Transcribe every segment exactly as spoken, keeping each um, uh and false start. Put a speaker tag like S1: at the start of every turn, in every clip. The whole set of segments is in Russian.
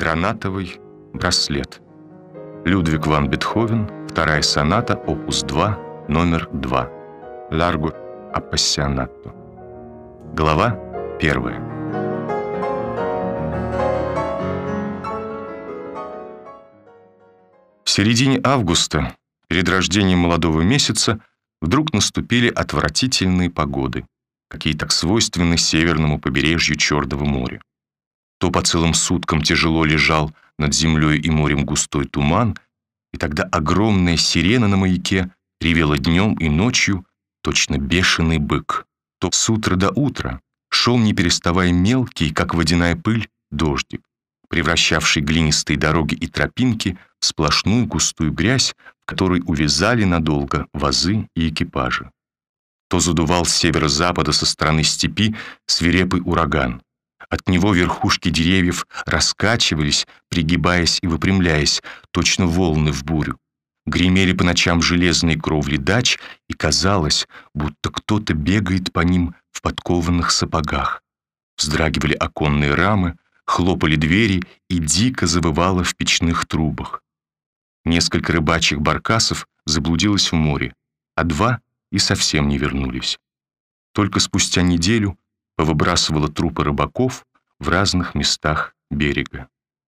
S1: Гранатовый браслет. Людвиг ван Бетховен, вторая соната, опус два, номер два. Largo appassionato. Глава первая. В середине августа, перед рождением молодого месяца, вдруг наступили отвратительные погоды, какие так свойственны северному побережью Черного моря. То по целым суткам тяжело лежал над землей и морем густой туман, и тогда огромная сирена на маяке ревела днем и ночью, точно бешеный бык. То с утра до утра шел, не переставая, мелкий, как водяная пыль, дождик, превращавший глинистые дороги и тропинки в сплошную густую грязь, в которой увязали надолго вазы и экипажи. То задувал с северо-запада со стороны степи свирепый ураган. От него верхушки деревьев раскачивались, пригибаясь и выпрямляясь, точно волны в бурю. Гремели по ночам железные кровли дач, и казалось, будто кто-то бегает по ним в подкованных сапогах. Вздрагивали оконные рамы, хлопали двери, и дико завывало в печных трубах. Несколько рыбачьих баркасов заблудилось в море, а два и совсем не вернулись. Только спустя неделю повыбрасывало трупы рыбаков в разных местах берега.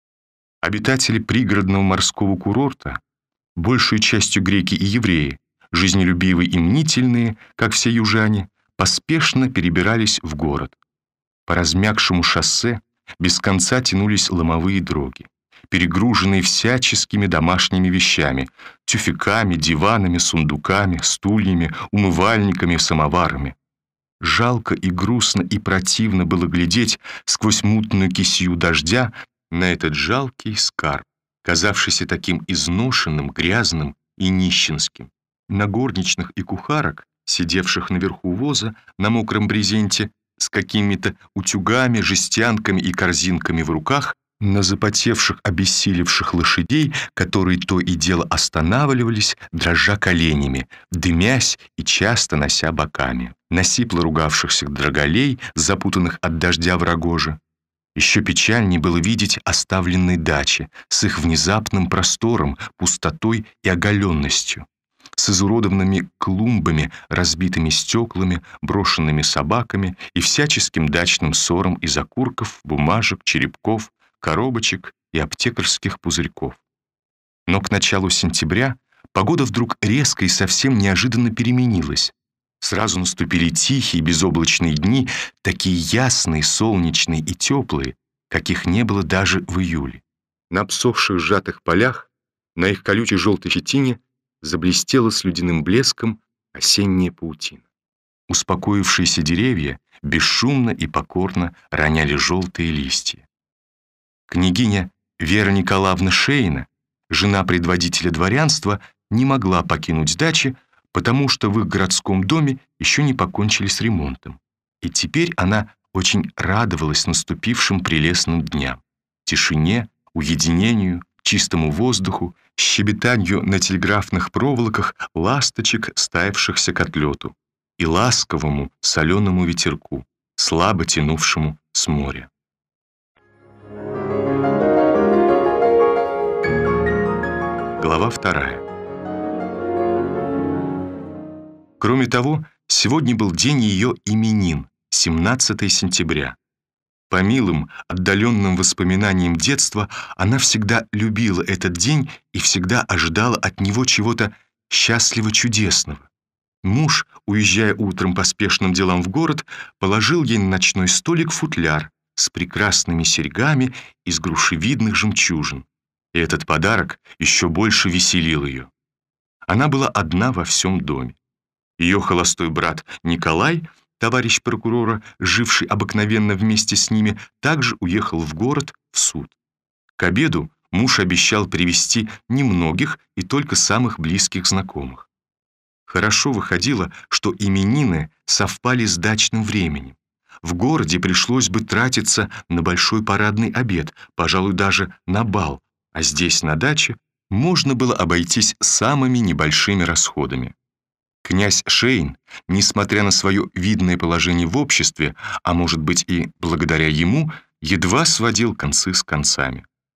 S1: Обитатели пригородного морского курорта, большей частью греки и евреи, жизнелюбивые и мнительные, как все южане, поспешно перебирались в город. По размягшему шоссе без конца тянулись ломовые дороги, перегруженные всяческими домашними вещами, тюфяками, диванами, сундуками, стульями, умывальниками, самоварами. Жалко и грустно и противно было глядеть сквозь мутную кисью дождя на этот жалкий скарб, казавшийся таким изношенным, грязным и нищенским. На горничных и кухарок, сидевших наверху воза на мокром брезенте с какими-то утюгами, жестянками и корзинками в руках, на запотевших, обессилевших лошадей, которые то и дело останавливались, дрожа коленями, дымясь и часто нося боками, на сипло ругавшихся драголей, запутанных от дождя в рогоже. Еще печальнее было видеть оставленные дачи с их внезапным простором, пустотой и оголенностью, с изуродованными клумбами, разбитыми стеклами, брошенными собаками и всяческим дачным ссором из окурков, бумажек, черепков, коробочек и аптекарских пузырьков. Но к началу сентября погода вдруг резко и совсем неожиданно переменилась. Сразу наступили тихие безоблачные дни, такие ясные, солнечные и теплые, каких не было даже в июле. На обсохших сжатых полях, на их колючей желтой щетине заблестела с ледяным блеском осенняя паутина. Успокоившиеся деревья бесшумно и покорно роняли желтые листья. Княгиня Вера Николаевна Шейна, жена предводителя дворянства, не могла покинуть дачи, потому что в их городском доме еще не покончили с ремонтом. И теперь она очень радовалась наступившим прелестным дням, тишине, уединению, чистому воздуху, щебетанию на телеграфных проволоках ласточек, стаявшихся к отлету, и ласковому соленому ветерку, слабо тянувшему с моря. Глава вторая. Кроме того, сегодня был день ее именин, семнадцатое сентября. По милым, отдаленным воспоминаниям детства она всегда любила этот день и всегда ожидала от него чего-то счастливо-чудесного. Муж, уезжая утром по спешным делам в город, положил ей на ночной столик футляр с прекрасными серьгами из грушевидных жемчужин. И этот подарок еще больше веселил ее. Она была одна во всем доме. Ее холостой брат Николай, товарищ прокурора, живший обыкновенно вместе с ними, также уехал в город в суд. К обеду муж обещал привезти немногих и только самых близких знакомых. Хорошо выходило, что именины совпали с дачным временем. В городе пришлось бы тратиться на большой парадный обед, пожалуй, даже на бал, а здесь, на даче, можно было обойтись самыми небольшими расходами. Князь Шейн, несмотря на свое видное положение в обществе, а может быть и благодаря ему, едва сводил концы с концами.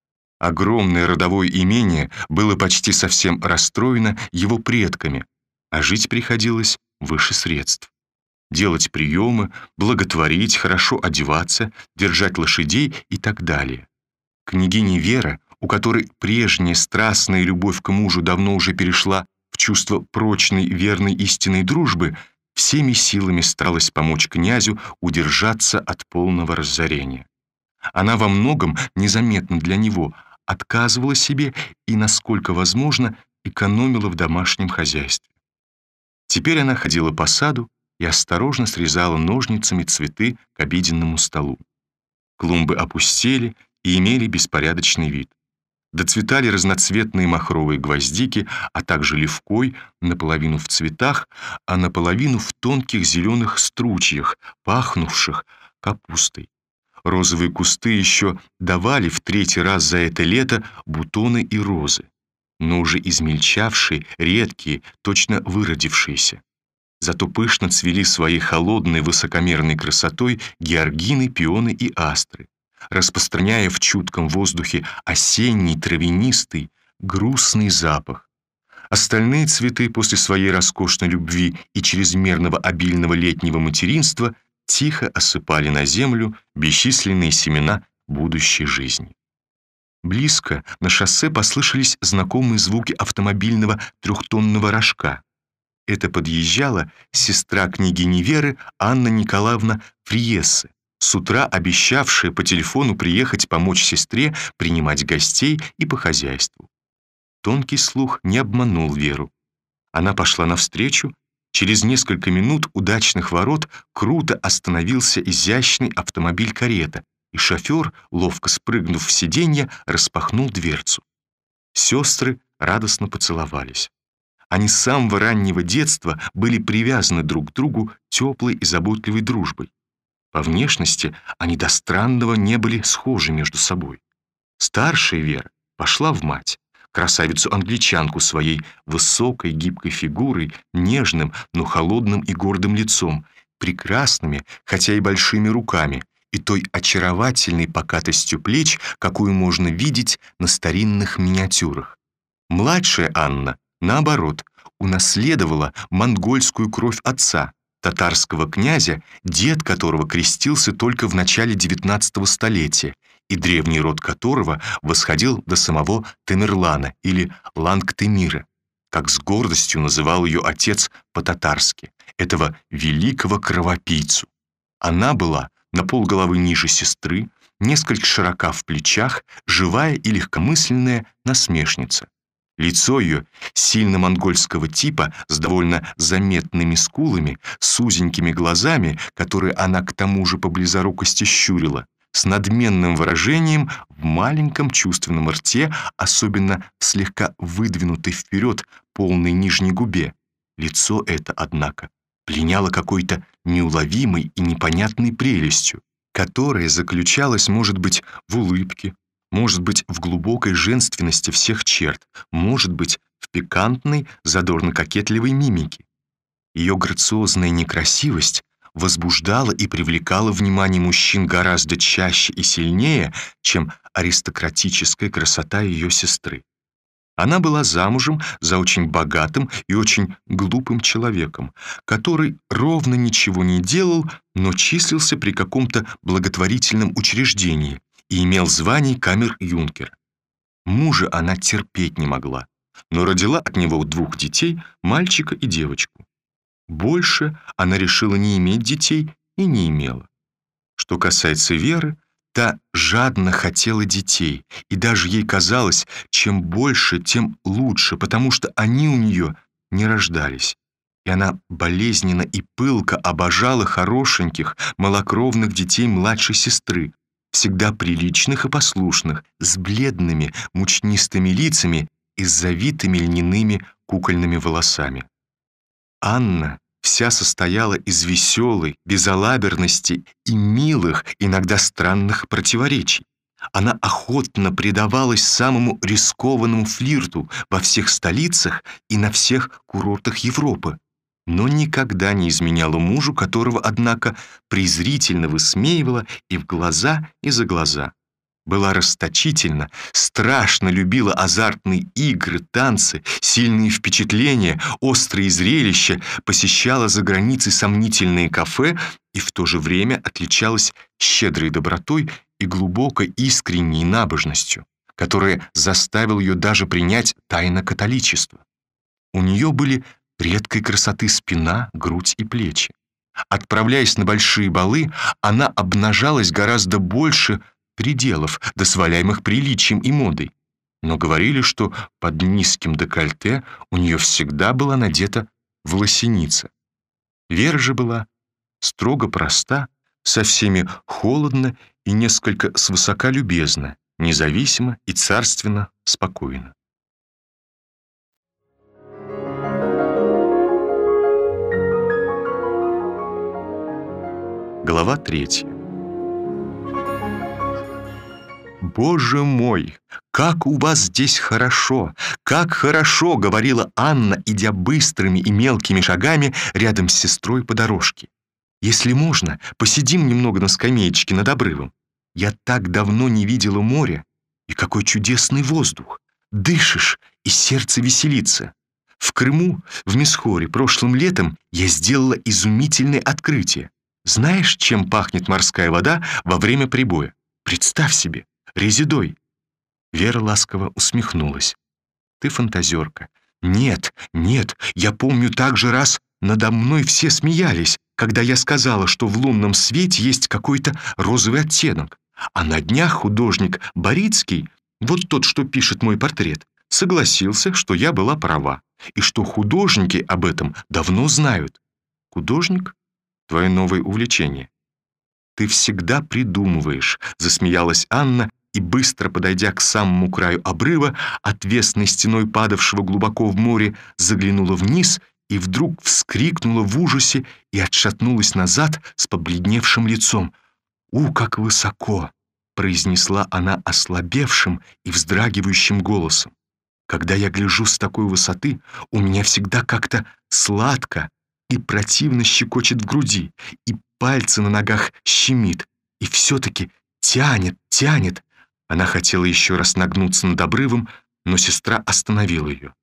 S1: Огромное родовое имение было почти совсем расстроено его предками, а жить приходилось выше средств. Делать приемы, благотворить, хорошо одеваться, держать лошадей и так далее. Княгиня Вера, у которой прежняя страстная любовь к мужу давно уже перешла в чувство прочной, верной истинной дружбы, всеми силами старалась помочь князю удержаться от полного разорения. Она во многом, незаметно для него, отказывала себе и, насколько возможно, экономила в домашнем хозяйстве. Теперь она ходила по саду и осторожно срезала ножницами цветы к обеденному столу. Клумбы опустели и имели беспорядочный вид. Доцветали разноцветные махровые гвоздики, а также левкой, наполовину в цветах, а наполовину в тонких зеленых стручьях, пахнувших капустой. Розовые кусты еще давали в третий раз за это лето бутоны и розы, но уже измельчавшие, редкие, точно выродившиеся. Зато пышно цвели своей холодной высокомерной красотой георгины, пионы и астры, распространяя в чутком воздухе осенний, травянистый, грустный запах. Остальные цветы после своей роскошной любви и чрезмерного обильного летнего материнства тихо осыпали на землю бесчисленные семена будущей жизни. Близко на шоссе послышались знакомые звуки автомобильного трехтонного рожка. Это подъезжала сестра княгини Веры Анна Николаевна Фриессе, с утра обещавшая по телефону приехать помочь сестре принимать гостей и по хозяйству. Тонкий слух не обманул Веру. Она пошла навстречу. Через несколько минут удачных ворот круто остановился изящный автомобиль-карета, и шофер, ловко спрыгнув в сиденье, распахнул дверцу. Сестры радостно поцеловались. Они с самого раннего детства были привязаны друг к другу теплой и заботливой дружбой. По внешности они до странного не были схожи между собой. Старшая Вера пошла в мать, красавицу-англичанку своей высокой гибкой фигурой, нежным, но холодным и гордым лицом, прекрасными, хотя и большими руками, и той очаровательной покатостью плеч, какую можно видеть на старинных миниатюрах. Младшая Анна, наоборот, унаследовала монгольскую кровь отца, татарского князя, дед которого крестился только в начале девятнадцатого столетия, и древний род которого восходил до самого Тамерлана или Лангтемира, как с гордостью называл ее отец по-татарски, этого великого кровопийцу. Она была на полголовы ниже сестры, несколько широка в плечах, живая и легкомысленная насмешница. Лицо ее сильно монгольского типа, с довольно заметными скулами, с узенькими глазами, которые она к тому же по близорукости щурила, с надменным выражением в маленьком чувственном рте, особенно в слегка выдвинутой вперед полной нижней губе. Лицо это, однако, пленяло какой-то неуловимой и непонятной прелестью, которая заключалась, может быть, в улыбке, может быть, в глубокой женственности всех черт, может быть, в пикантной, задорно-кокетливой мимике. Ее грациозная некрасивость возбуждала и привлекала внимание мужчин гораздо чаще и сильнее, чем аристократическая красота ее сестры. Она была замужем за очень богатым и очень глупым человеком, который ровно ничего не делал, но числился при каком-то благотворительном учреждении и имел звание камер-юнкера. Мужа она терпеть не могла, но родила от него двух детей, мальчика и девочку. Больше она решила не иметь детей и не имела. Что касается Веры, та жадно хотела детей, и даже ей казалось, чем больше, тем лучше, потому что они у нее не рождались. И она болезненно и пылко обожала хорошеньких, малокровных детей младшей сестры, всегда приличных и послушных, с бледными, мучнистыми лицами и с завитыми льняными кукольными волосами. Анна вся состояла из веселой, безалаберности и милых, иногда странных противоречий. Она охотно предавалась самому рискованному флирту во всех столицах и на всех курортах Европы, но никогда не изменяла мужу, которого, однако, презрительно высмеивала и в глаза, и за глаза. Была расточительна, страшно любила азартные игры, танцы, сильные впечатления, острые зрелища, посещала за границей сомнительные кафе и в то же время отличалась щедрой добротой и глубокой искренней набожностью, которая заставила ее даже принять тайно-католичество. У нее были редкой красоты спина, грудь и плечи. Отправляясь на большие балы, она обнажалась гораздо больше пределов, дозволяемых приличием и модой. Но говорили, что под низким декольте у нее всегда была надета власеница. Вера же была строго проста, со всеми холодно и несколько свысока любезна, независимо и царственно спокойна. Глава третья. «Боже мой, как у вас здесь хорошо! Как хорошо!» — говорила Анна, идя быстрыми и мелкими шагами рядом с сестрой по дорожке. «Если можно, посидим немного на скамеечке над обрывом. Я так давно не видела моря, и какой чудесный воздух! Дышишь, и сердце веселится. В Крыму, в Месхоре, прошлым летом я сделала изумительное открытие. Знаешь, чем пахнет морская вода во время прибоя? Представь себе! Резедой!» Вера ласково усмехнулась. «Ты фантазерка. Нет, нет, я помню, так же раз надо мной все смеялись, когда я сказала, что в лунном свете есть какой-то розовый оттенок. А на днях художник Борицкий, вот тот, что пишет мой портрет, согласился, что я была права, и что художники об этом давно знают. Художник? Твое новое увлечение». «Ты всегда придумываешь», — засмеялась Анна, и, быстро подойдя к самому краю обрыва, отвесной стеной падавшего глубоко в море, заглянула вниз и вдруг вскрикнула в ужасе и отшатнулась назад с побледневшим лицом. «У, как высоко!» — произнесла она ослабевшим и вздрагивающим голосом. «Когда я гляжу с такой высоты, у меня всегда как-то сладко и противно щекочет в груди, и пальцы на ногах щемит, и все-таки тянет, тянет». Она хотела еще раз нагнуться над обрывом, но сестра остановила ее.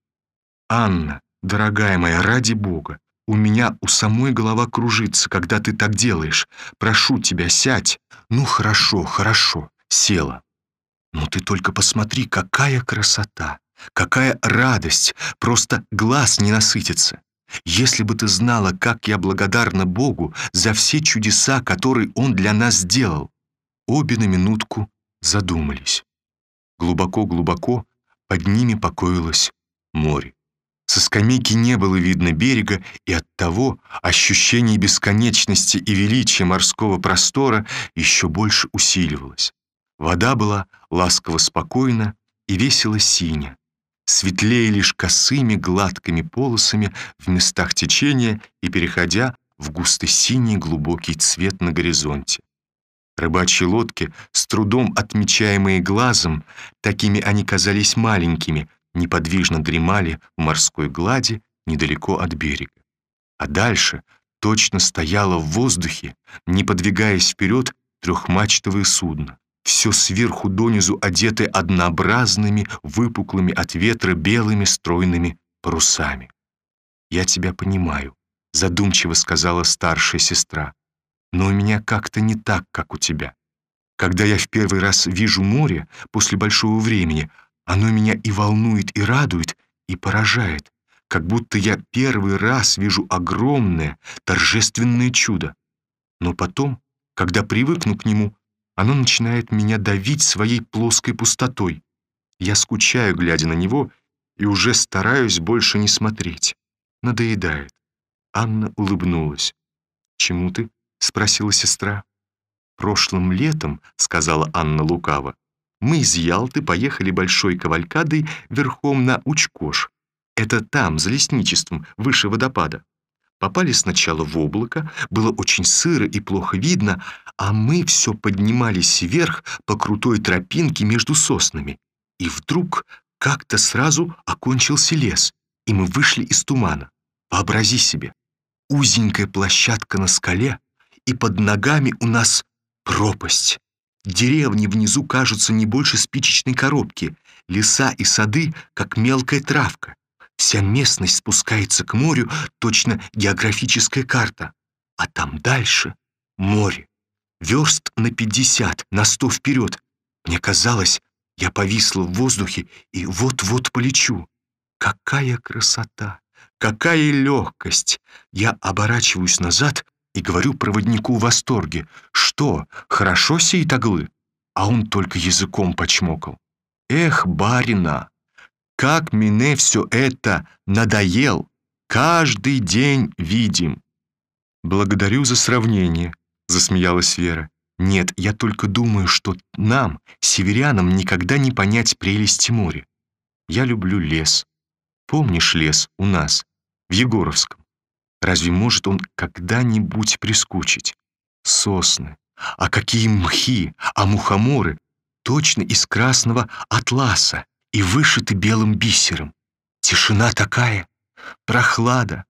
S1: «Анна, дорогая моя, ради Бога, у меня у самой голова кружится, когда ты так делаешь. Прошу тебя, сядь». «Ну, хорошо, хорошо», — села. «Но ты только посмотри, какая красота, какая радость, просто глаз не насытится. Если бы ты знала, как я благодарна Богу за все чудеса, которые Он для нас сделал». Обе на минутку задумались. Глубоко-глубоко под ними покоилось море. Со скамейки не было видно берега, и оттого ощущение бесконечности и величия морского простора еще больше усиливалось. Вода была ласково спокойна и весело синя, светлее лишь косыми гладкими полосами в местах течения и переходя в густо-синий глубокий цвет на горизонте. Рыбачьи лодки, с трудом отмечаемые глазом, такими они казались маленькими, неподвижно дремали в морской глади недалеко от берега. А дальше точно стояло в воздухе, не подвигаясь вперед, трехмачтовое судно, все сверху донизу одетое однообразными, выпуклыми от ветра белыми стройными парусами. «Я тебя понимаю», — задумчиво сказала старшая сестра. «Но у меня как-то не так, как у тебя. Когда я в первый раз вижу море после большого времени, оно меня и волнует, и радует, и поражает, как будто я первый раз вижу огромное, торжественное чудо. Но потом, когда привыкну к нему, оно начинает меня давить своей плоской пустотой. Я скучаю, глядя на него, и уже стараюсь больше не смотреть. Надоедает». Анна улыбнулась. «Чему ты?» — спросила сестра. «Прошлым летом, — сказала Анна лукаво, — мы из Ялты поехали большой кавалькадой верхом на Учкош. Это там, за лесничеством, выше водопада. Попали сначала в облако, было очень сыро и плохо видно, а мы все поднимались вверх по крутой тропинке между соснами. И вдруг как-то сразу окончился лес, и мы вышли из тумана. Вообрази себе, узенькая площадка на скале, и под ногами у нас пропасть.
S2: Деревни внизу кажутся не больше спичечной коробки, леса и сады, как мелкая травка. Вся местность спускается к морю, точно географическая карта. А там дальше море. Верст на пятьдесят, на сто вперед. Мне казалось, я повисла в воздухе и вот-вот полечу. Какая красота! Какая легкость! Я оборачиваюсь назад и говорю проводнику в восторге: «Что, хорошо сеет оглы?» А он только языком почмокал. «Эх, барина, как мне все это надоел! Каждый день видим!» «Благодарю за сравнение», — засмеялась Вера. «Нет, я только думаю, что нам, северянам, никогда не понять прелести моря. Я люблю лес. Помнишь лес у нас, в Егоровском? Разве может он когда-нибудь прискучить? Сосны, а какие мхи, а мухоморы, точно из красного атласа и вышиты белым бисером. Тишина такая, прохлада».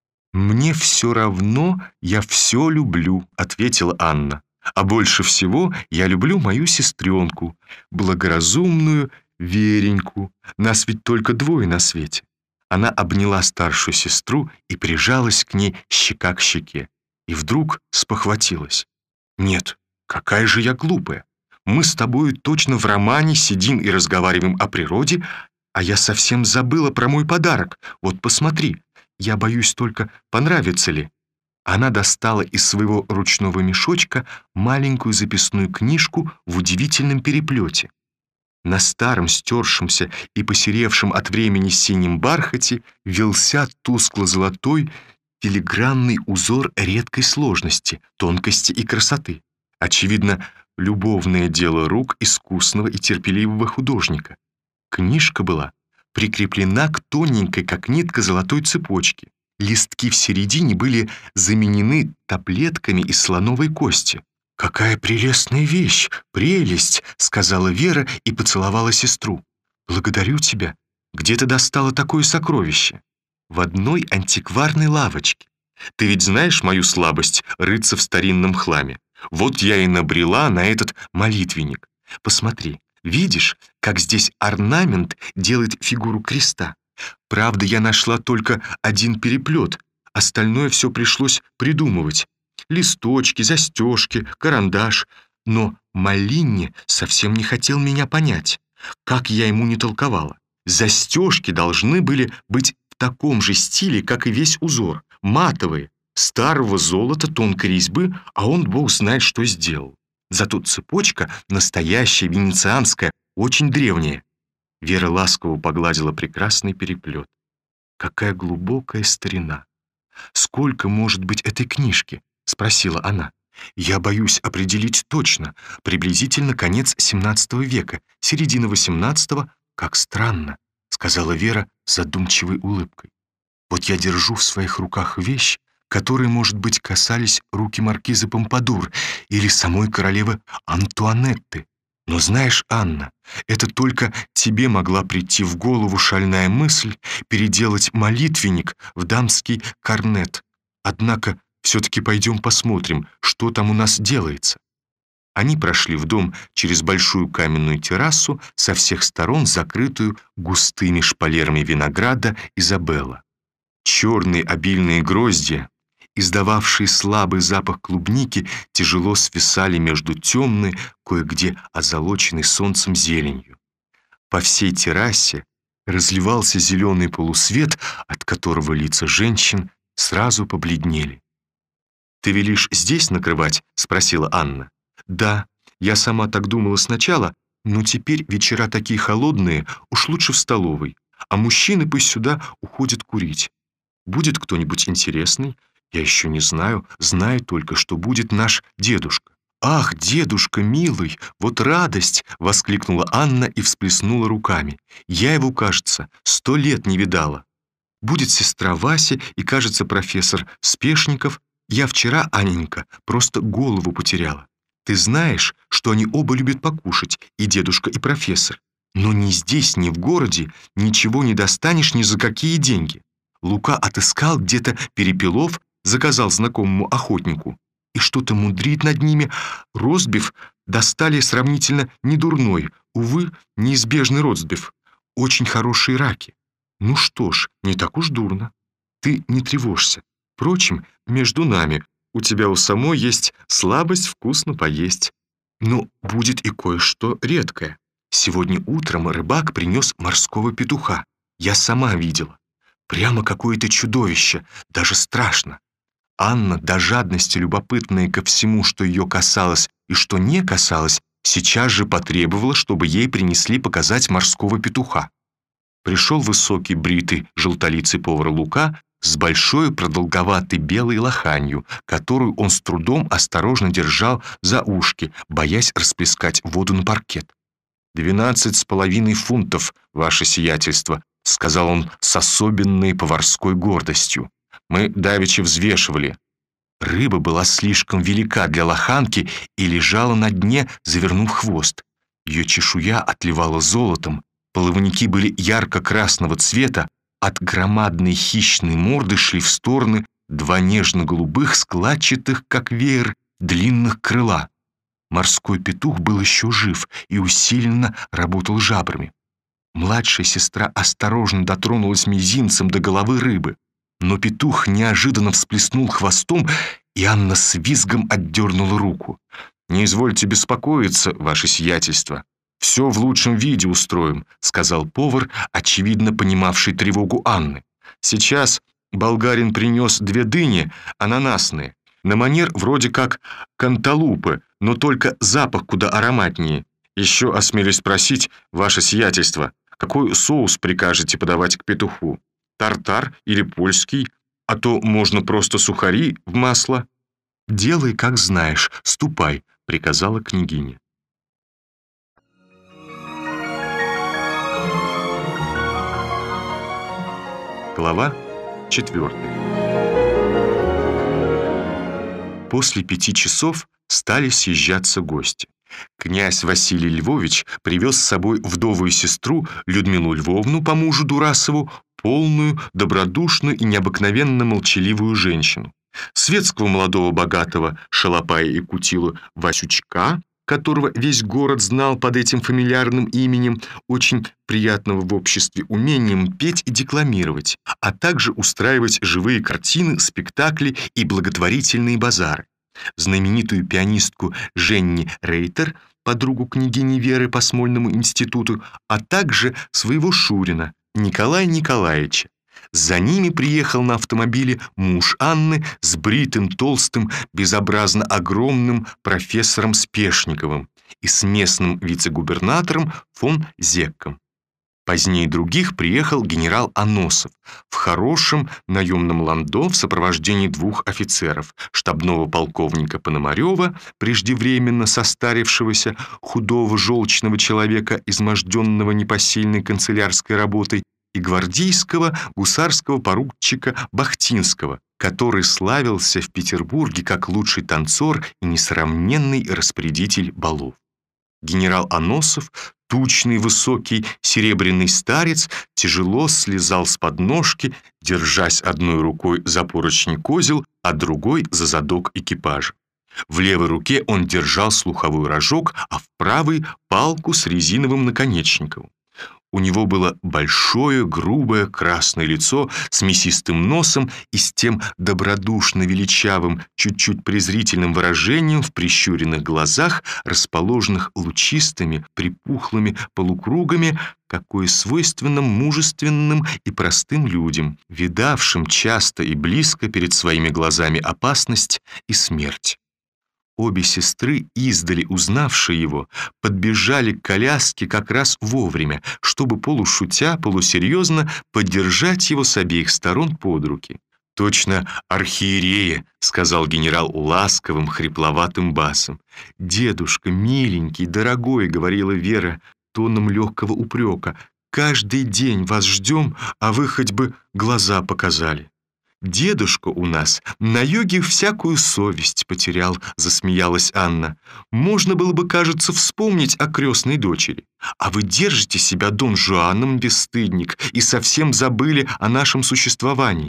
S2: «Мне все равно, я все люблю», — ответила Анна. «А больше всего я люблю мою сестренку, благоразумную Вереньку. Нас ведь только двое на свете». Она обняла старшую сестру и прижалась к ней щека к щеке. И вдруг спохватилась. «Нет, какая же я глупая. Мы с тобою точно в романе сидим и разговариваем о природе, а я совсем забыла про мой подарок. Вот посмотри. Я боюсь только, понравится ли». Она достала из своего ручного мешочка маленькую записную книжку в удивительном переплете. На старом, стершемся и посеревшем от времени синем бархате вился тускло-золотой филигранный узор редкой сложности, тонкости и красоты. Очевидно, любовное дело рук искусного и терпеливого художника. Книжка была прикреплена к тоненькой, как нитка, золотой цепочке. Листки в середине были заменены таблетками из слоновой кости. «Какая прелестная вещь! Прелесть!» — сказала Вера и поцеловала сестру. «Благодарю тебя. Где ты достала такое сокровище?» «В одной антикварной лавочке. Ты ведь знаешь мою слабость рыться в старинном хламе. Вот я и набрела на этот молитвенник. Посмотри. Видишь, как здесь орнамент делает фигуру креста? Правда, я нашла только один переплет, остальное все пришлось придумывать. Листочки, застежки, карандаш. Но Малинне совсем не хотел меня понять. Как я ему не толковала. Застежки должны были быть в таком же стиле, как и весь узор. Матовые, старого золота, тонкой резьбы, а он бог знает, что сделал. Зато цепочка настоящая, венецианская, очень древняя. Вера ласково погладила прекрасный переплет. «Какая глубокая старина! Сколько может быть этой книжки?» — спросила она. «Я боюсь определить точно. Приблизительно конец семнадцатого века, середина восемнадцатого. Как странно!» — сказала Вера с задумчивой улыбкой. «Вот я держу в своих руках вещь, которые, может быть, касались руки маркизы Помпадур или самой королевы Антуанетты. Но знаешь, Анна, это только тебе могла прийти в голову шальная мысль переделать молитвенник в дамский корнет. Однако все-таки пойдем посмотрим, что там у нас делается». Они прошли в дом через большую каменную террасу, со всех сторон закрытую густыми шпалерами винограда Изабелла. Черные обильные гроздья, издававшие слабый запах клубники, тяжело свисали между темной, кое-где озолоченной солнцем зеленью. По всей террасе разливался зеленый полусвет, от которого лица женщин сразу побледнели. «Ты велишь здесь накрывать?» — спросила Анна. «Да, я сама так думала сначала, но теперь вечера такие холодные, уж лучше в столовой, а мужчины пусть сюда уходят курить. Будет кто-нибудь интересный? Я еще не знаю, знаю только, что будет наш дедушка». «Ах, дедушка милый, вот радость!» — воскликнула Анна и всплеснула руками. «Я его, кажется, сто лет не видала. Будет сестра Вася и, кажется, профессор Спешников. Я вчера, Анненька, просто голову потеряла. Ты знаешь, что они оба любят покушать, и дедушка, и профессор. Но ни здесь, ни в городе ничего не достанешь ни за какие деньги. Лука отыскал где-то перепелов, заказал знакомому охотнику, и что-то мудрит над ними. Ростбиф достали сравнительно недурной, увы, неизбежный ростбиф. Очень хорошие раки. Ну что ж, не так уж дурно. Ты не тревожься. Впрочем, между нами, у тебя у самой есть слабость вкусно поесть. Но будет и кое-что редкое. Сегодня утром рыбак принес морского петуха. Я сама видела. Прямо какое-то чудовище, даже страшно. Анна, до жадности любопытная ко всему, что ее касалось и что не касалось, сейчас же потребовала, чтобы ей принесли показать морского петуха. Пришел высокий, бритый, желтолицый повар Лука с большой продолговатой белой лоханью, которую он с трудом осторожно держал за ушки, боясь расплескать воду на паркет. «Двенадцать с половиной фунтов, ваше сиятельство», — сказал он с особенной поварской гордостью. «Мы давеча взвешивали». Рыба была слишком велика для лоханки и лежала на дне, завернув хвост. Ее чешуя отливала золотом, плавники были ярко-красного цвета, от громадной хищной морды шли в стороны два нежно-голубых, складчатых, как веер, длинных крыла. Морской петух был еще жив и усиленно работал жабрами. Младшая сестра осторожно дотронулась мизинцем до головы рыбы, но петух неожиданно всплеснул хвостом, и Анна с визгом отдернула руку. «Не извольте беспокоиться, ваше сиятельство. «Все в лучшем виде устроим», — сказал повар, очевидно понимавший тревогу Анны. «Сейчас болгарин принес две дыни, ананасные, на манер вроде как канталупы, но только запах куда ароматнее. Еще осмелюсь спросить, ваше сиятельство, какой соус прикажете подавать к петуху? Тартар или польский? А то можно просто сухари в масло». «Делай, как знаешь, ступай», — приказала княгиня. Глава четвертая. После пяти часов стали съезжаться гости. Князь Василий Львович привез с собой вдовую сестру Людмилу Львовну по мужу Дурасову, полную, добродушную и необыкновенно молчаливую женщину. Светского молодого богатого шалопая и кутилу Васючка, которого весь город знал под этим фамильярным именем, очень приятного в обществе умением петь и декламировать, а также устраивать живые картины, спектакли и благотворительные базары. Знаменитую пианистку Женни Рейтер, подругу княгини Веры по Смольному институту, а также своего шурина Николая Николаевича. За ними приехал на автомобиле муж Анны с бритым, толстым, безобразно огромным профессором Спешниковым и с местным вице-губернатором фон Зекком. Позднее других приехал генерал Аносов в хорошем наемном ландо в сопровождении двух офицеров, штабного полковника Пономарева, преждевременно состарившегося, худого желчного человека, изможденного непосильной канцелярской работой, и гвардейского гусарского поручика Бахтинского, который славился в Петербурге как лучший танцор и несравненный распорядитель балов. Генерал Аносов, тучный, высокий, серебряный старец, тяжело слезал с подножки, держась одной рукой за поручни козел, а другой за задок экипажа. В левой руке он держал слуховой рожок, а в правой — палку с резиновым наконечником. У него было большое, грубое, красное лицо с мясистым носом и с тем добродушно-величавым, чуть-чуть презрительным выражением в прищуренных глазах, расположенных лучистыми, припухлыми полукругами, какое свойственно мужественным и простым людям, видавшим часто и близко перед своими глазами опасность и смерть. Обе сестры, издали узнавшие его, подбежали к коляске как раз вовремя, чтобы полушутя, полусерьезно поддержать его с обеих сторон под руки. «Точно архиереи», — сказал генерал ласковым, хрипловатым басом. «Дедушка, миленький, дорогой», — говорила Вера тоном легкого упрека, «каждый день вас ждем, а вы хоть бы глаза показали». «Дедушка у нас на юге всякую совесть потерял», — засмеялась Анна. «Можно было бы, кажется, вспомнить о крестной дочери. А вы держите себя Дон Жуаном, бесстыдник, и совсем забыли о нашем существовании».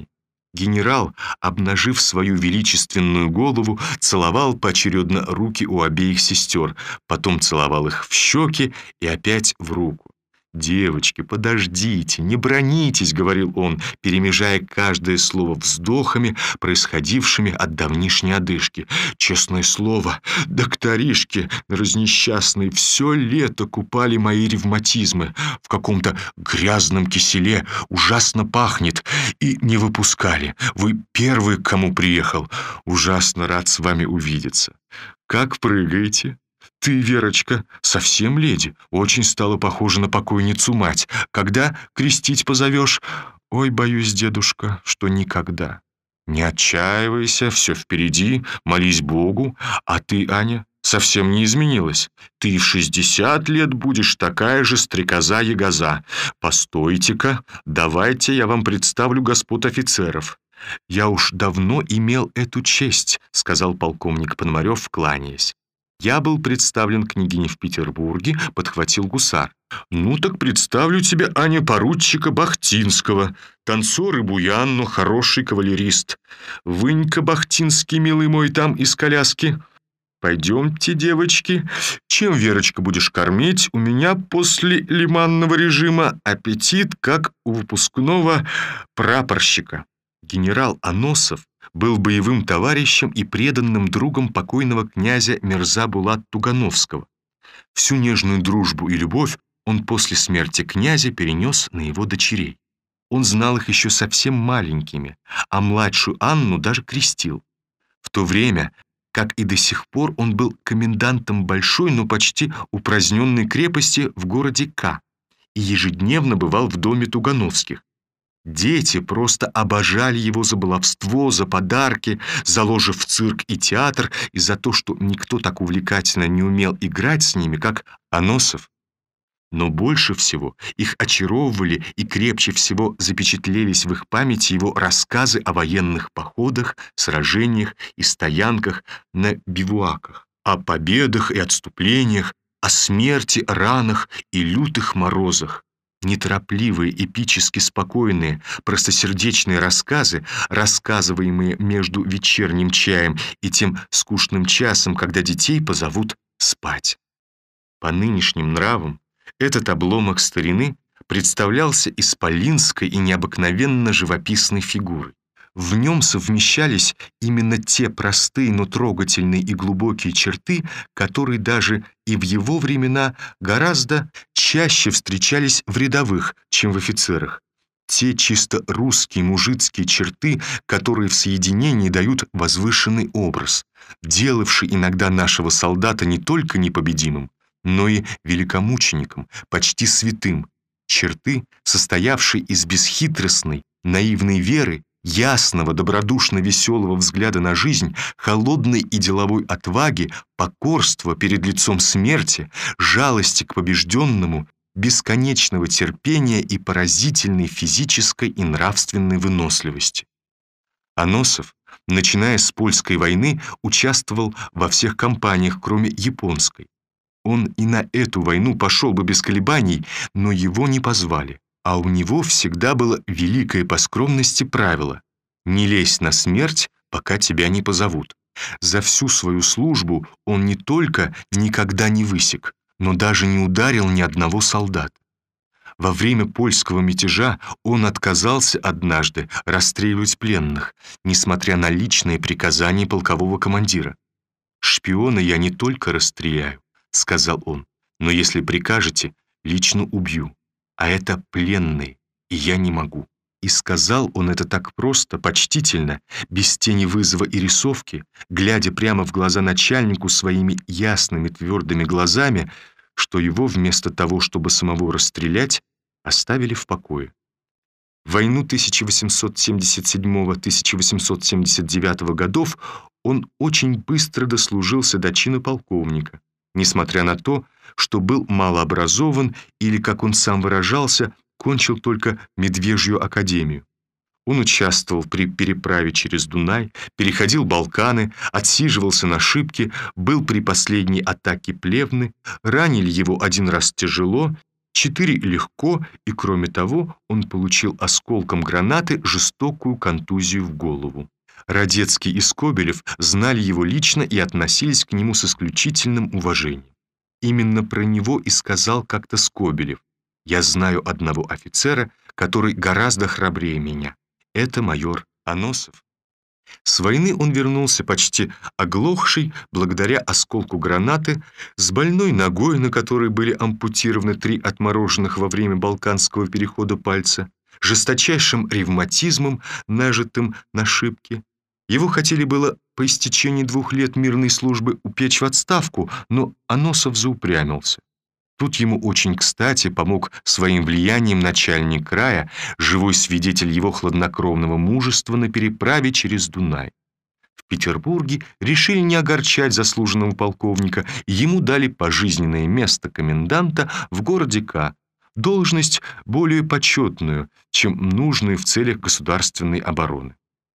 S2: Генерал, обнажив свою величественную голову, целовал поочередно руки у обеих сестер, потом целовал их в щеки и опять в руку. «Девочки, подождите, не бранитесь», — говорил он, перемежая каждое слово вздохами, происходившими от давнишней одышки. «Честное слово, докторишки разнесчастные все лето купали мои ревматизмы. В каком-то грязном киселе ужасно пахнет и не выпускали. Вы первый, к кому приехал. Ужасно рад с вами увидеться. Как прыгаете? Ты, Верочка, совсем леди, очень стала похожа на покойницу мать. Когда крестить позовешь? Ой, боюсь, дедушка, что никогда. Не отчаивайся, все впереди, молись Богу. А ты, Аня, совсем не изменилась. Ты и в шестьдесят лет будешь такая же стрекоза-ягоза. Постойте-ка, давайте я вам представлю господ офицеров». «Я уж давно имел эту честь», — сказал полковник Пономарев, кланяясь. «Я был представлен княгине в Петербурге», — подхватил гусар. «Ну так представлю тебе, Аня, поручика Бахтинского. Танцор и буян, но хороший кавалерист. Вынька Бахтинский, милый мой, там из коляски. Пойдемте, девочки. Чем, Верочка, будешь кормить? У меня после лиманного режима аппетит, как у выпускного прапорщика». Генерал Аносов был боевым товарищем и преданным другом покойного князя Мирза Булат-Тугановского. Всю нежную дружбу и любовь он после смерти князя перенес на его дочерей. Он знал их еще совсем маленькими, а младшую Анну даже крестил. В то время, как и до сих пор, он был комендантом большой, но почти упраздненной крепости в городе К. и ежедневно бывал в доме Тугановских. Дети просто обожали его за баловство, за подарки, за ложи в цирк и театр и за то, что никто так увлекательно не умел играть с ними, как Аносов. Но больше всего их очаровывали и крепче всего запечатлелись в их памяти его рассказы о военных походах, сражениях и стоянках на бивуаках, о победах и отступлениях, о смерти, ранах и лютых морозах. Неторопливые, эпически спокойные, простосердечные рассказы, рассказываемые между вечерним чаем и тем скучным часом, когда детей позовут спать. По нынешним нравам этот обломок старины представлялся исполинской и необыкновенно живописной фигурой. В нем совмещались именно те простые, но трогательные и глубокие черты, которые даже и в его времена гораздо чаще встречались в рядовых, чем в офицерах. Те чисто русские мужицкие черты, которые в соединении дают возвышенный образ, делавший иногда нашего солдата не только непобедимым, но и великомучеником, почти святым. Черты, состоявшие из бесхитростной, наивной веры, ясного, добродушно-веселого взгляда на жизнь, холодной и деловой отваги, покорства перед лицом смерти, жалости к побежденному, бесконечного терпения и поразительной физической и нравственной выносливости. Аносов, начиная с Польской войны, участвовал во всех кампаниях, кроме японской. Он и на эту войну пошел бы без колебаний, но его не позвали. А у него всегда было великое по скромности правило: не лезь на смерть, пока тебя не позовут. За всю свою службу он не только никогда не высек, но даже не ударил ни одного солдата. Во время польского мятежа он отказался однажды расстреливать пленных, несмотря на личные приказания полкового командира. «Шпиона я не только расстреляю, — сказал он, — но если прикажете, лично убью. А это пленные, и я не могу». И сказал он это так просто, почтительно, без тени вызова и рисовки, глядя прямо в глаза начальнику своими ясными твердыми глазами, что его вместо того, чтобы самого расстрелять, оставили в покое. В войну тысяча восемьсот семьдесят седьмого — тысяча восемьсот семьдесят девятого годов он очень быстро дослужился до чина полковника, несмотря на то, что был малообразован или, как он сам выражался, кончил только Медвежью академию. Он участвовал при переправе через Дунай, переходил Балканы, отсиживался на Шипке, был при последней атаке Плевны, ранили его один раз тяжело, четыре легко, и кроме того он получил осколком гранаты жестокую контузию в голову. Радецкий и Скобелев знали его лично и относились к нему с исключительным уважением. Именно про него и сказал как-то Скобелев: «Я знаю одного офицера, который гораздо храбрее меня. Это майор Аносов». С войны он вернулся почти оглохший, благодаря осколку гранаты, с больной ногой, на которой были ампутированы три отмороженных во время Балканского перехода пальца, жесточайшим ревматизмом, нажитым на шибке. Его хотели было по истечении двух лет мирной службы упечь в отставку, но Аносов заупрямился. Тут ему очень кстати помог своим влиянием начальник края, живой свидетель его хладнокровного мужества на переправе через Дунай. В Петербурге решили не огорчать заслуженного полковника, и ему дали пожизненное место коменданта в городе К, должность более почетную, чем нужную в целях государственной обороны.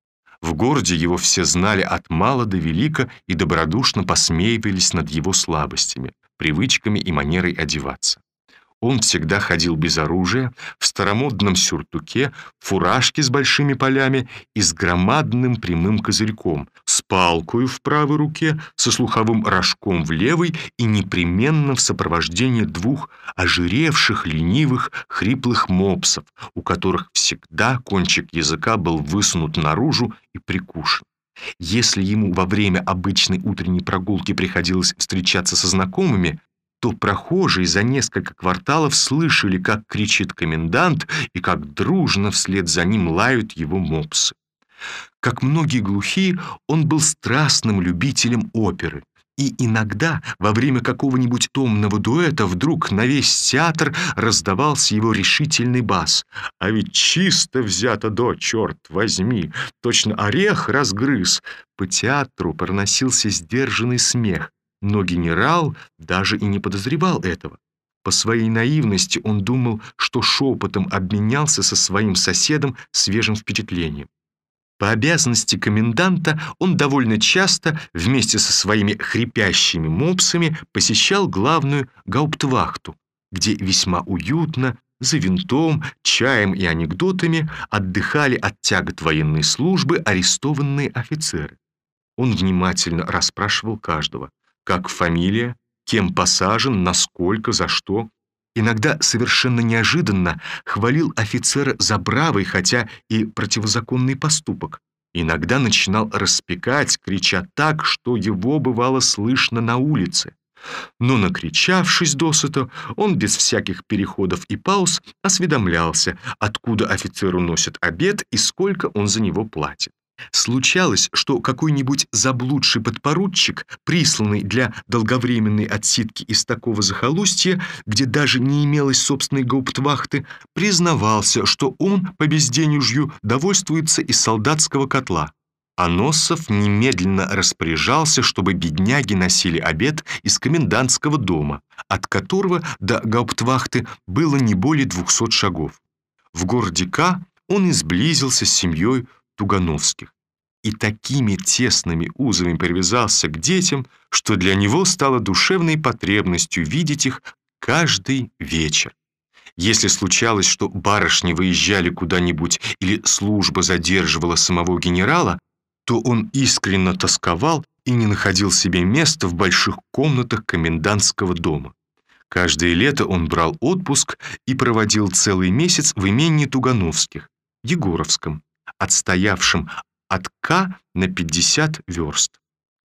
S2: В городе его все знали от мала до велика и добродушно посмеивались над его слабостями, привычками и манерой одеваться. Он всегда ходил без оружия, в старомодном сюртуке, фуражке с большими полями и с громадным прямым козырьком, с палкою в правой руке, со слуховым рожком в левой и непременно в сопровождении двух ожиревших, ленивых, хриплых мопсов, у которых всегда кончик языка был высунут наружу и прикушен. Если ему во время обычной утренней прогулки приходилось встречаться со знакомыми, то прохожие за несколько кварталов слышали, как кричит комендант и как дружно вслед за ним лают его мопсы. Как многие глухие, он был страстным любителем оперы. И иногда во время какого-нибудь томного дуэта вдруг на весь театр раздавался его решительный бас. «А ведь чисто взято до, черт возьми! Точно орех разгрыз!» По театру проносился сдержанный смех, но генерал даже и не подозревал этого. По своей наивности он думал, что шепотом обменялся со своим соседом свежим впечатлением. По обязанности коменданта он довольно часто вместе со своими хрипящими мопсами посещал главную гауптвахту, где весьма уютно, за винтом, чаем и анекдотами отдыхали от тягот военной службы арестованные офицеры. Он внимательно расспрашивал каждого: как фамилия, кем посажен, насколько, за что. Иногда совершенно неожиданно хвалил офицера за бравый, хотя и противозаконный поступок. Иногда начинал распекать, крича так, что его бывало слышно на улице. Но, накричавшись досыта, он без всяких переходов и пауз осведомлялся, откуда офицеру носят обед и сколько он за него платит. Случалось, что какой-нибудь заблудший подпоручик, присланный для долговременной отсидки из такого захолустья, где даже не имелось собственной гауптвахты, признавался, что он по безденежью довольствуется из солдатского котла. Аносов немедленно распоряжался, чтобы бедняги носили обед из комендантского дома, от которого до гауптвахты было не более двухсот шагов. В городе К он и сблизился с семьей Тугановских и такими тесными узами привязался к детям, что для него стало душевной потребностью видеть их каждый вечер. Если случалось, что барышни выезжали куда-нибудь или служба задерживала самого генерала, то он искренне тосковал и не находил себе места в больших комнатах комендантского дома. Каждое лето он брал отпуск и проводил целый месяц в имении Тугановских, Егоровском, отстоявшим от К на пятьдесят верст.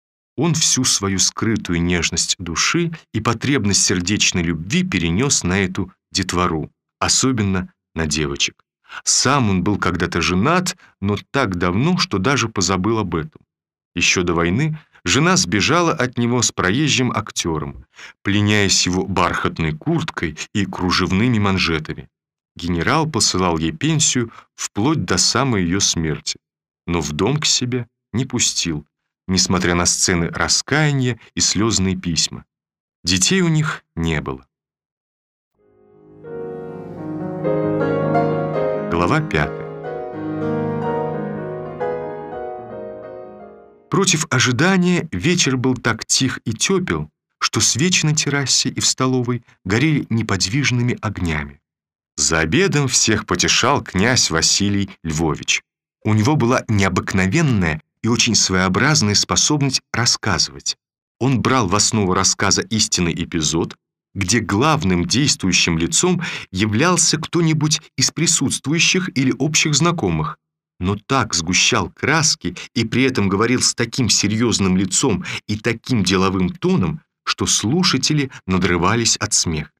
S2: Он всю свою скрытую нежность души и потребность сердечной любви перенес на эту детвору, особенно на девочек. Сам он был когда-то женат, но так давно, что даже позабыл об этом. Еще до войны жена сбежала от него с проезжим актером, пленяясь его бархатной курткой и кружевными манжетами. Генерал посылал ей пенсию вплоть до самой ее смерти, но в дом к себе не пустил, несмотря на сцены раскаяния и слезные письма. Детей у них не было. Глава пятая. Против ожидания вечер был так тих и тепел, что свечи на террасе и в столовой горели неподвижными огнями.
S1: За обедом всех потешал князь Василий Львович.
S2: У него была необыкновенная и очень своеобразная способность рассказывать. Он брал в основу рассказа истинный эпизод, где главным действующим лицом являлся кто-нибудь из присутствующих или общих знакомых, но так сгущал краски и при этом говорил с таким серьезным лицом и таким деловым тоном, что слушатели надрывались от смеха.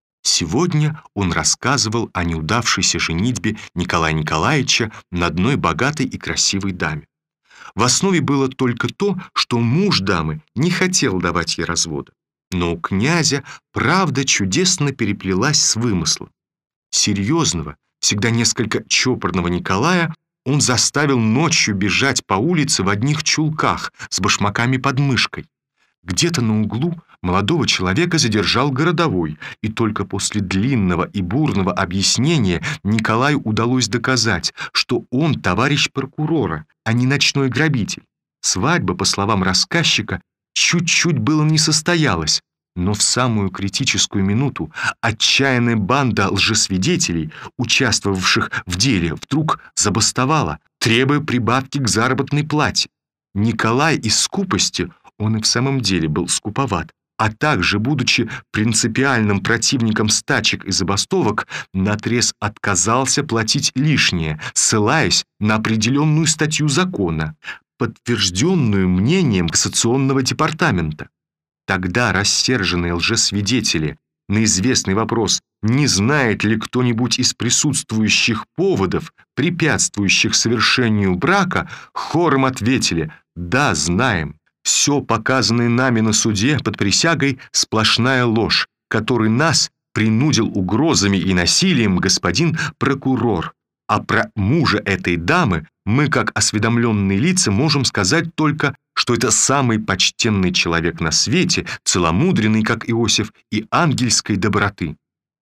S2: Сегодня он рассказывал о неудавшейся женитьбе Николая Николаевича на одной богатой и красивой даме. В основе было только то, что муж дамы не хотел давать ей развода. Но у князя правда чудесно переплелась с вымыслом. Серьезного, всегда несколько чопорного Николая он заставил ночью бежать по улице в одних чулках с башмаками под мышкой. Где-то на углу молодого человека задержал городовой, и только после длинного и бурного объяснения Николаю удалось доказать, что он товарищ прокурора, а не ночной грабитель. Свадьба, по словам рассказчика, чуть-чуть было не состоялась, но в самую критическую минуту отчаянная банда лжесвидетелей, участвовавших в деле, вдруг забастовала, требуя прибавки к заработной плате. Николай из скупости, он и в самом деле был скуповат, а также, будучи принципиальным противником стачек и забастовок, наотрез отказался платить лишнее, ссылаясь на определенную статью закона, подтвержденную мнением кассационного департамента. Тогда рассерженные лжесвидетели на известный вопрос, не знает ли кто-нибудь из присутствующих поводов, препятствующих совершению брака, хором ответили: «Да, знаем. Все показанное нами на суде под присягой — сплошная ложь, которой нас принудил угрозами и насилием господин прокурор. А про мужа этой дамы мы, как осведомленные лица, можем сказать только, что это самый почтенный человек на свете, целомудренный, как Иосиф, и ангельской доброты».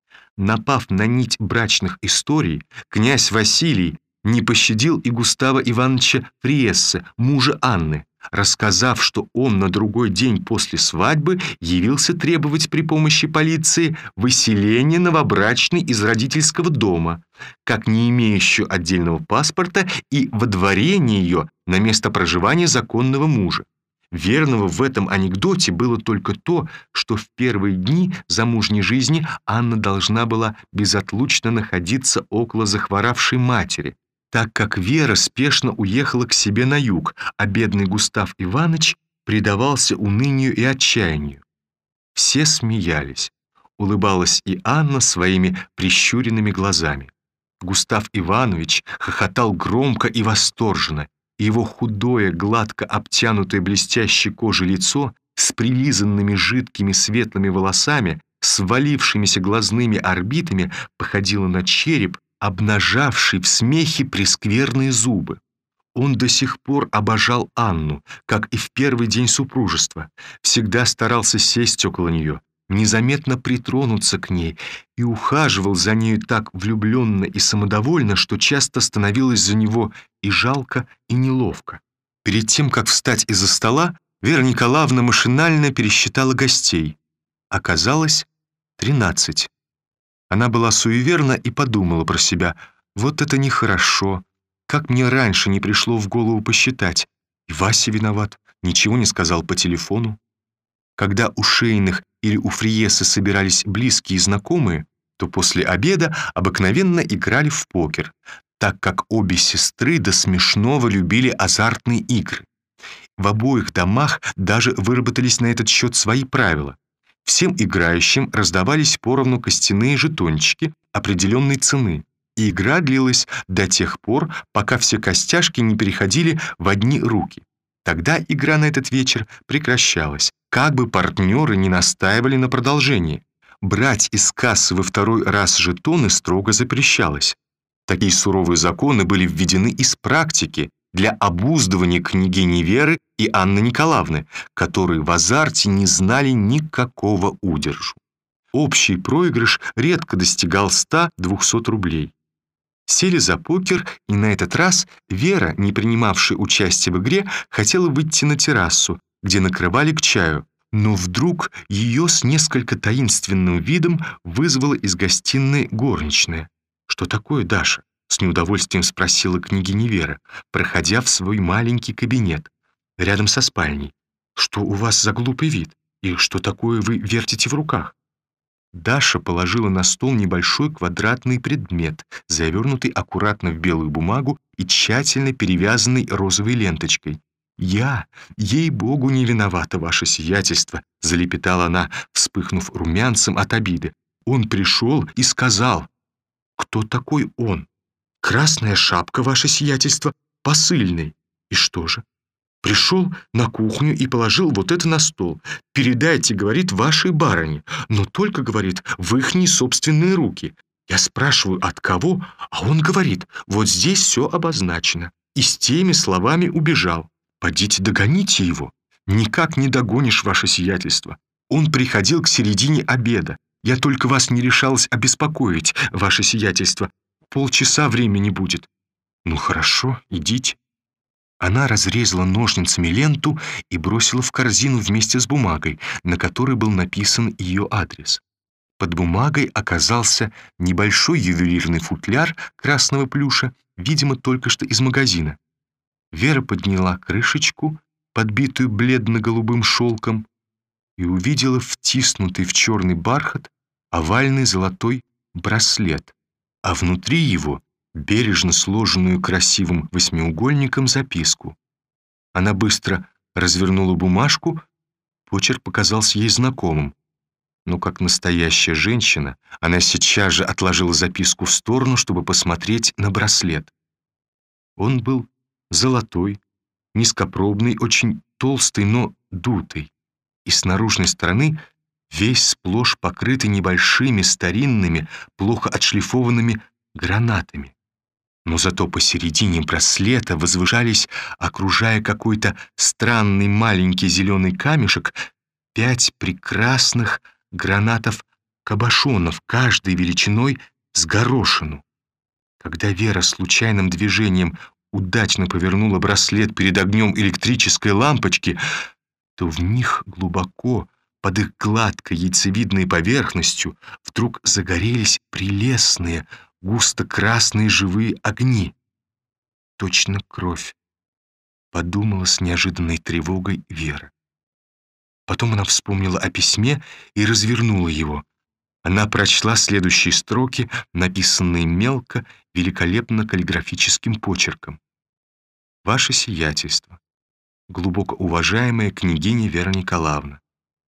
S2: Напав на нить брачных историй, князь Василий не пощадил и Густава Ивановича Фриессе, мужа Анны, рассказав, что он на другой день после свадьбы явился требовать при помощи полиции выселения новобрачной из родительского дома, как не имеющую отдельного паспорта, и водворение ее на место проживания законного мужа. Верного в этом анекдоте было только то, что в первые дни замужней жизни Анна должна была безотлучно находиться около захворавшей матери, так как Вера спешно уехала к себе на юг, а бедный Густав Иванович предавался унынию и отчаянию. Все смеялись. Улыбалась и Анна своими прищуренными глазами. Густав Иванович хохотал громко и восторженно, и его худое, гладко обтянутое блестящей кожей лицо с прилизанными жидкими светлыми волосами, свалившимися глазными орбитами, походило на череп, обнажавший в смехе прескверные зубы. Он до сих пор обожал Анну, как и в первый день супружества, всегда старался сесть около нее, незаметно притронуться к ней и ухаживал за нею так влюбленно и самодовольно, что часто становилось за него и жалко, и неловко. Перед тем, как встать из-за стола, Вера Николаевна машинально пересчитала гостей. Оказалось, тринадцать. Она была суеверна и подумала про себя: вот это нехорошо, как мне раньше не пришло в голову посчитать. И Вася виноват, ничего не сказал по телефону. Когда у Шейных или у Фриеса собирались близкие и знакомые, то после обеда обыкновенно играли в покер, так как обе сестры до смешного любили азартные игры. В обоих домах даже выработались на этот счет свои правила. Всем играющим раздавались поровну костяные жетончики определенной цены, и игра длилась до тех пор, пока все костяшки не переходили в одни руки. Тогда игра на этот вечер прекращалась, как бы партнеры не настаивали на продолжении. Брать из кассы во второй раз жетоны строго запрещалось. Такие суровые законы были введены из практики для обуздывания княгини Веры и Анны Николаевны, которые в азарте не знали никакого удержу. Общий проигрыш редко достигал ста-двухсот рублей. Сели за покер, и на этот раз Вера, не принимавшая участие в игре, хотела выйти на террасу, где накрывали к чаю, Но вдруг ее с несколько таинственным видом вызвала из гостиной горничная. «Что такое, Даша?» — с неудовольствием спросила княгиня Вера, проходя в свой маленький кабинет рядом со спальней. «Что у вас за глупый вид? И что такое вы вертите в руках?» Даша положила на стол небольшой квадратный предмет, завернутый аккуратно в белую бумагу и тщательно перевязанный розовой ленточкой. «Я, ей-богу, не виновата, ваше сиятельство», — залепетала она, вспыхнув румянцем от обиды. «Он пришел и сказал». «Кто такой он?» «Красная шапка, ваше сиятельство, посыльный». «И что же?» «Пришел на кухню и положил вот это на стол. Передайте, — говорит, — вашей барыне, но только, — говорит, — в ихние собственные руки. Я спрашиваю, от кого, а он говорит, вот здесь все обозначено». И с теми словами убежал. «Подите догоните его». «Никак не догонишь, ваше сиятельство. Он приходил к середине обеда. Я только вас не решалась обеспокоить, ваше сиятельство. Полчаса времени будет». «Ну хорошо, идите». Она разрезала ножницами ленту и бросила в корзину вместе с бумагой, на которой был написан ее адрес. Под бумагой оказался небольшой ювелирный футляр красного плюша, видимо, только что из магазина. Вера подняла крышечку, подбитую бледно-голубым шелком, и увидела втиснутый в черный бархат овальный золотой браслет, а внутри его бережно сложенную красивым восьмиугольником записку. Она быстро развернула бумажку, почерк показался ей знакомым. Но как настоящая женщина, она сейчас же отложила записку в сторону, чтобы посмотреть на браслет. Он был золотой, низкопробный, очень толстый, но дутый, и с наружной стороны весь сплошь покрытый небольшими старинными, плохо отшлифованными гранатами. Но зато посередине браслета возвышались, окружая какой-то странный маленький зеленый камешек, пять прекрасных гранатов-кабошонов, каждой величиной с горошину. Когда Вера случайным движением удачно повернула браслет перед огнем электрической лампочки, то в них глубоко, под их гладкой яйцевидной поверхностью, вдруг загорелись прелестные, густо-красные живые огни. Точно кровь, подумала с неожиданной тревогой Вера. Потом она вспомнила о письме и развернула его. Она прочла следующие строки, написанные мелко, великолепно каллиграфическим почерком. «Ваше сиятельство, глубоко уважаемая княгиня Вера Николаевна,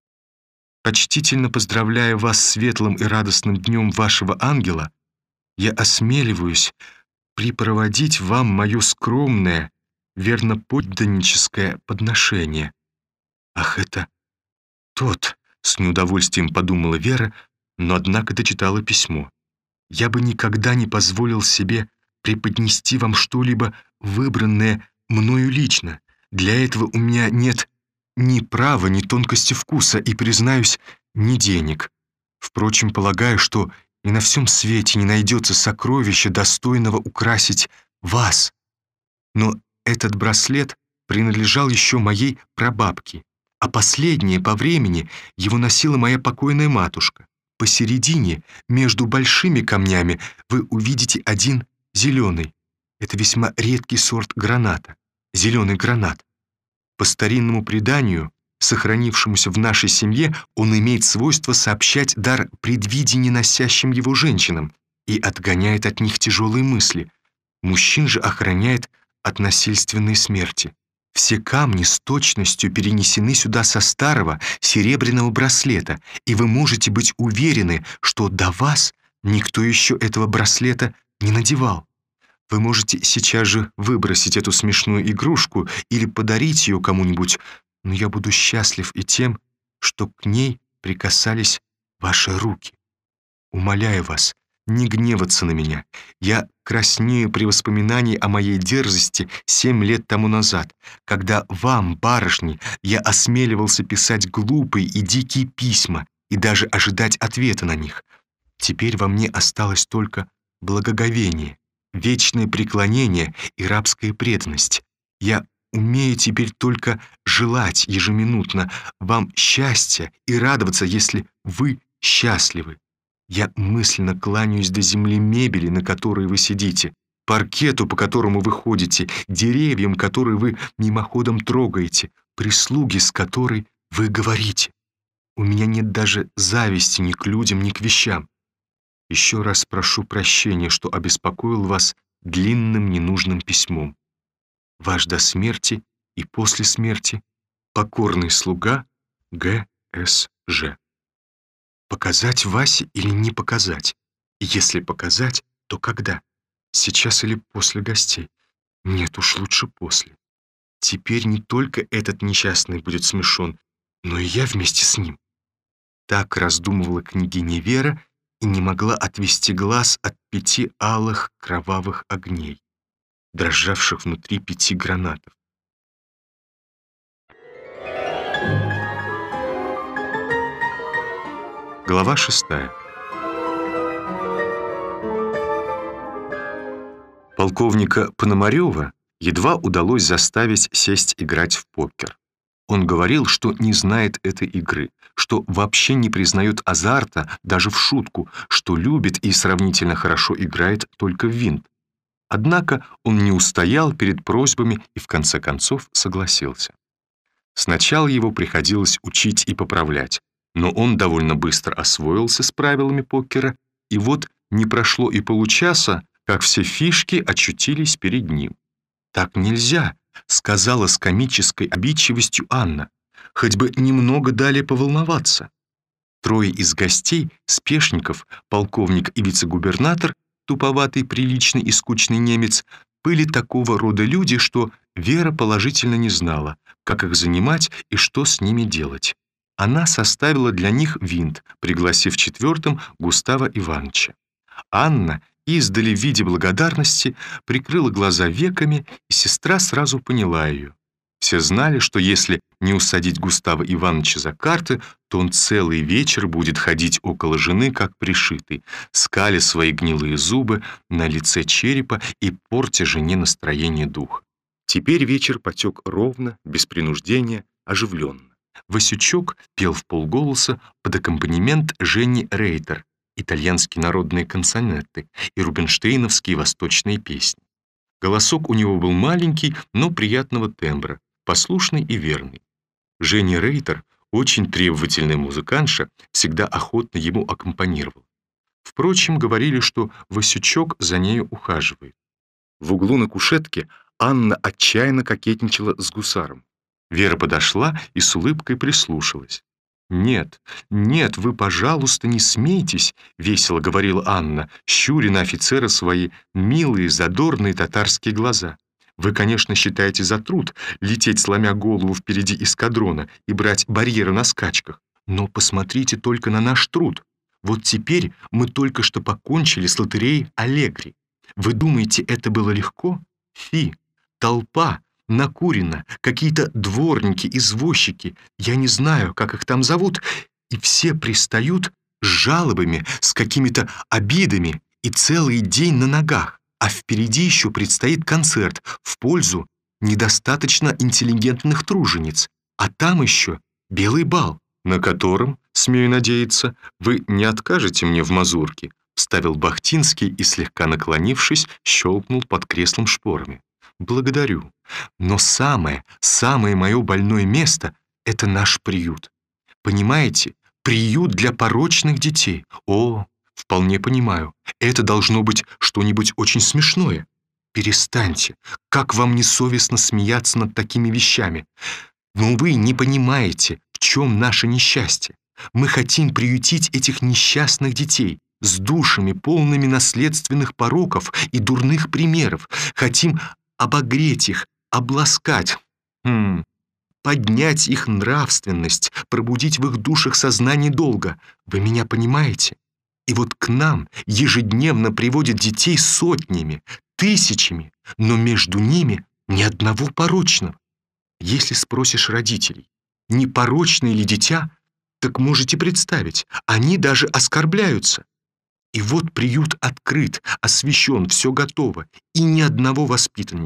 S2: почтительно поздравляя вас с светлым и радостным днем вашего ангела, я осмеливаюсь припроводить вам мое скромное, верноподданническое подношение». «Ах, это тот!» — с неудовольствием подумала Вера, но однако дочитала письмо. «Я бы никогда не позволил себе преподнести вам что-либо выбранное мною лично. Для этого у меня нет ни права, ни тонкости вкуса и, признаюсь, ни денег. Впрочем, полагаю, что и на всем свете не найдется сокровища, достойного украсить вас. Но этот браслет принадлежал еще моей прабабке, а последнее по времени его носила моя покойная матушка. Посередине, между большими камнями, вы увидите один зеленый. Это весьма редкий сорт граната, зеленый гранат. По старинному преданию, сохранившемуся в нашей семье, он имеет свойство сообщать дар предвидения носящим его женщинам и отгоняет от них тяжелые мысли. Мужчин же охраняет от насильственной смерти. Все камни с точностью перенесены сюда со старого серебряного браслета, и вы можете быть уверены, что до вас никто еще этого браслета не надевал. Вы можете сейчас же выбросить эту смешную игрушку или подарить ее кому-нибудь, но я буду счастлив и тем, что к ней прикасались ваши руки. Умоляю вас не гневаться на меня. Я краснею при воспоминании о моей дерзости семь лет тому назад, когда вам, барышни, я осмеливался писать глупые и дикие письма и даже ожидать ответа на них. Теперь во мне осталось только благоговение, вечное преклонение и рабская преданность. Я Умею теперь только желать ежеминутно вам счастья и радоваться, если вы счастливы. Я мысленно кланяюсь до земли мебели, на которой вы сидите, паркету, по которому вы ходите, деревьям, которые вы мимоходом трогаете, прислуге, с которой вы говорите. У меня нет даже зависти ни к людям, ни к вещам. Еще раз прошу прощения, что обеспокоил вас длинным ненужным письмом. Ваш до смерти и после смерти покорный слуга Г С Ж. Показать Васе или не показать? И если показать, то когда? Сейчас или после гостей? Нет, уж лучше после. Теперь не только этот несчастный будет смешон, но и я вместе с ним. Так раздумывала княгиня Вера и не могла отвести глаз от пяти алых кровавых огней, дрожавших внутри пяти гранатов.
S1: Глава шестая. Полковника Пономарёва едва удалось заставить сесть играть в покер. Он говорил, что не знает этой игры, что вообще не признает азарта даже в шутку, что любит и сравнительно хорошо играет только в винт. Однако он не устоял перед просьбами и в конце концов согласился. Сначала его приходилось учить и поправлять, но он довольно быстро освоился с правилами покера, и вот не прошло и получаса, как все фишки очутились перед ним. «Так нельзя», — сказала с комической обидчивостью Анна, «хоть бы немного дали поволноваться». Трое из гостей, спешников, полковник и вице-губернатор, туповатый, приличный и скучный немец, были такого рода люди, что Вера положительно не знала, как их занимать и что с ними делать. Она составила для них винт, пригласив четвертым Густава Ивановича. Анна, издали в виде благодарности, прикрыла глаза веками, и сестра сразу поняла ее. Все знали, что если не усадить Густава Ивановича за карты, то он целый вечер будет ходить около жены, как пришитый, скаля свои гнилые зубы на лице черепа и портя жене настроение духа. Теперь вечер потек ровно, без принуждения, оживленно. Васючок пел вполголоса под аккомпанемент Жени Рейтер, итальянские народные канцонетты и рубинштейновские восточные песни. Голосок у него был маленький, но приятного тембра, послушный и верный. Женя Рейтер, очень требовательная музыкантша, всегда охотно ему аккомпанировала. Впрочем, говорили, что Васючок за нею ухаживает. В углу на кушетке Анна отчаянно кокетничала с гусаром. Вера подошла и с улыбкой прислушалась. «Нет, нет, вы, пожалуйста, не смейтесь», — весело говорила Анна, щуря на офицера свои милые, задорные татарские глаза. «Вы, конечно, считаете за труд лететь, сломя голову впереди эскадрона и брать барьеры на скачках. Но посмотрите только на наш труд. Вот теперь мы только что покончили с лотереей «Аллегри». Вы думаете, это было легко? Фи, толпа, накурено, какие-то дворники, извозчики, я не знаю, как их там зовут, и все пристают с жалобами, с какими-то обидами и целый день на ногах, а впереди еще предстоит концерт в пользу недостаточно интеллигентных тружениц, а там еще белый бал, на котором, смею надеяться, вы не откажете мне в мазурке», вставил Бахтинский и, слегка наклонившись, щелкнул под креслом шпорами. «Благодарю. Но самое, самое мое больное место — это наш приют. Понимаете, приют для порочных детей. О, вполне понимаю, это должно быть что-нибудь очень смешное. Перестаньте, как вам не совестно смеяться над такими вещами. Но вы не понимаете, в чем наше несчастье. Мы хотим приютить этих несчастных детей с душами, полными наследственных пороков и дурных примеров. Хотим обогреть их, обласкать, хм, поднять их нравственность, пробудить в их душах сознание долга. Вы меня понимаете? И вот к нам ежедневно приводят детей сотнями, тысячами, но между ними ни одного порочного. Если спросишь родителей, непорочное ли дитя, так можете представить, они даже оскорбляются. И вот приют открыт, освящен, все готово, и ни одного воспитанника.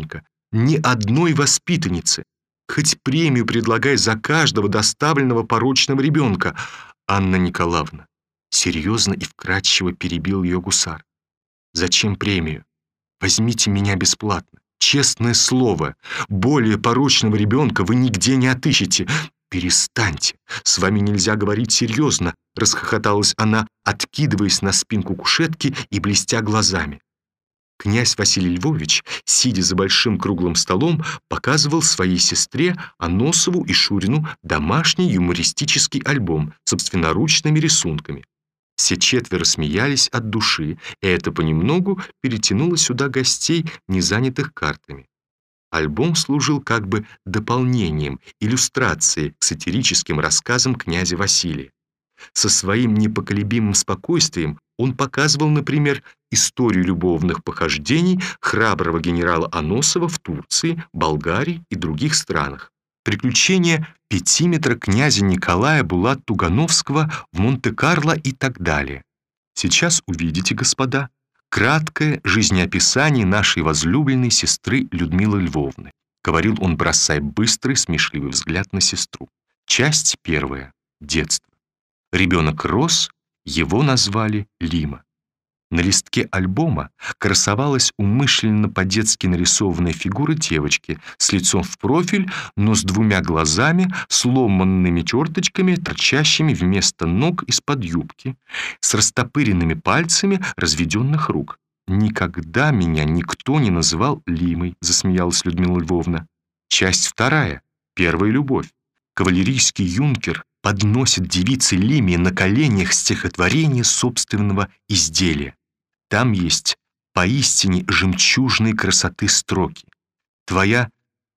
S2: ни одной воспитанницы. Хоть премию предлагай за каждого доставленного порочного ребенка. Анна Николаевна, серьезно и вкратчиво перебил ее гусар. Зачем премию? Возьмите меня бесплатно. Честное слово, более порочного ребенка вы нигде не отыщете. Перестаньте, с вами нельзя говорить серьезно, расхохоталась она, откидываясь на спинку кушетки и блестя глазами. Князь Василий Львович, сидя за большим круглым столом, показывал своей сестре Аносову и Шурину домашний юмористический альбом с собственноручными рисунками. Все четверо смеялись от души, и это понемногу перетянуло сюда гостей, не занятых картами. Альбом служил как бы дополнением, иллюстрацией к сатирическим рассказам князя Василия. Со своим непоколебимым спокойствием он показывал, например, историю любовных похождений храброго генерала Аносова в Турции, Болгарии и других странах, приключения пятиметра князя Николая Булат-Тугановского в Монте-Карло и так далее. Сейчас увидите, господа, краткое жизнеописание нашей возлюбленной сестры Людмилы Львовны, говорил он, бросая быстрый, смешливый взгляд на сестру. Часть первая. Детство. Ребенок рос, его назвали Лима. На листке альбома красовалась умышленно по-детски нарисованная фигура девочки с лицом в профиль, но с двумя глазами, сломанными черточками, торчащими вместо ног из-под юбки, с растопыренными пальцами разведенных рук. «Никогда меня никто не называл Лимой», — засмеялась Людмила Львовна. Часть вторая. Первая любовь. Кавалерийский юнкер подносит девице Лиме на коленях стихотворение собственного изделия. Там есть поистине жемчужной красоты строки. Твоя